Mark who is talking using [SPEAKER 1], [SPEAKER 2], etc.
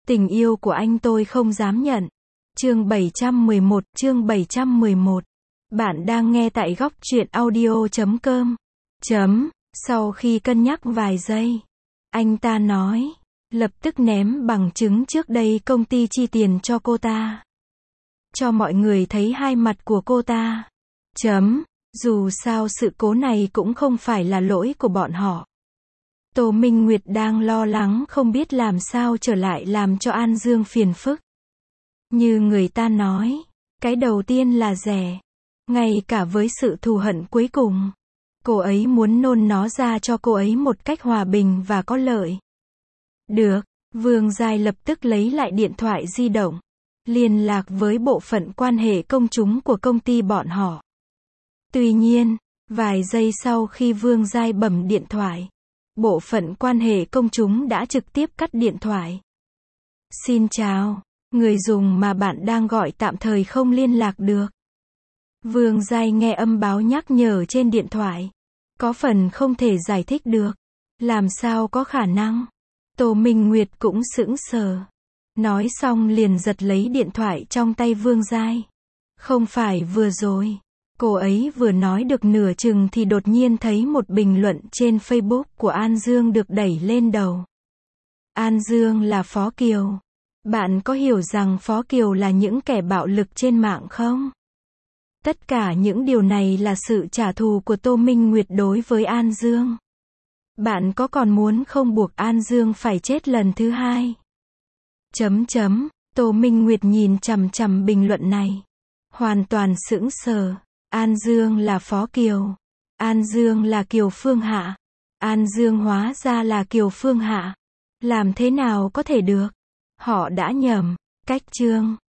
[SPEAKER 1] Tình yêu của anh tôi không dám nhận. Chương 711. Bạn đang nghe tại góc truyện audio.com. Sau khi cân nhắc vài giây, anh ta nói, lập tức ném bằng chứng trước đây công ty chi tiền cho cô ta. Cho mọi người thấy hai mặt của cô ta. Dù sao sự cố này cũng không phải là lỗi của bọn họ. Tô Minh Nguyệt đang lo lắng không biết làm sao trở lại làm cho An Dương phiền phức. Như người ta nói, cái đầu tiên là rẻ. Ngay cả với sự thù hận cuối cùng, cô ấy muốn nôn nó ra cho cô ấy một cách hòa bình và có lợi. Được, Vương Giai lập tức lấy lại điện thoại di động, liên lạc với bộ phận quan hệ công chúng của công ty bọn họ. Tuy nhiên, vài giây sau khi Vương Giai bấm điện thoại, bộ phận quan hệ công chúng đã trực tiếp cắt điện thoại. Xin chào, người dùng mà bạn đang gọi tạm thời không liên lạc được. Vương Giai nghe âm báo nhắc nhở trên điện thoại. Có phần không thể giải thích được. Làm sao có khả năng? Tô Minh Nguyệt cũng sững sờ. Nói xong liền giật lấy điện thoại trong tay Vương Giai. Không phải vừa rồi, cô ấy vừa nói được nửa chừng thì đột nhiên thấy một bình luận trên Facebook của An Dương được đẩy lên đầu. An Dương là Phó Kiều. Bạn có hiểu rằng Phó Kiều là những kẻ bạo lực trên mạng không? Tất cả những điều này là sự trả thù của Tô Minh Nguyệt đối với An Dương. Bạn có còn muốn không buộc An Dương phải chết lần thứ hai? Tô Minh Nguyệt nhìn chằm chằm bình luận này. Hoàn toàn sững sờ. An Dương là Phó Kiều. An Dương là Kiều Phương Hạ. An Dương hóa ra là Kiều Phương Hạ. Làm thế nào có thể được? Họ đã nhầm. Cách chương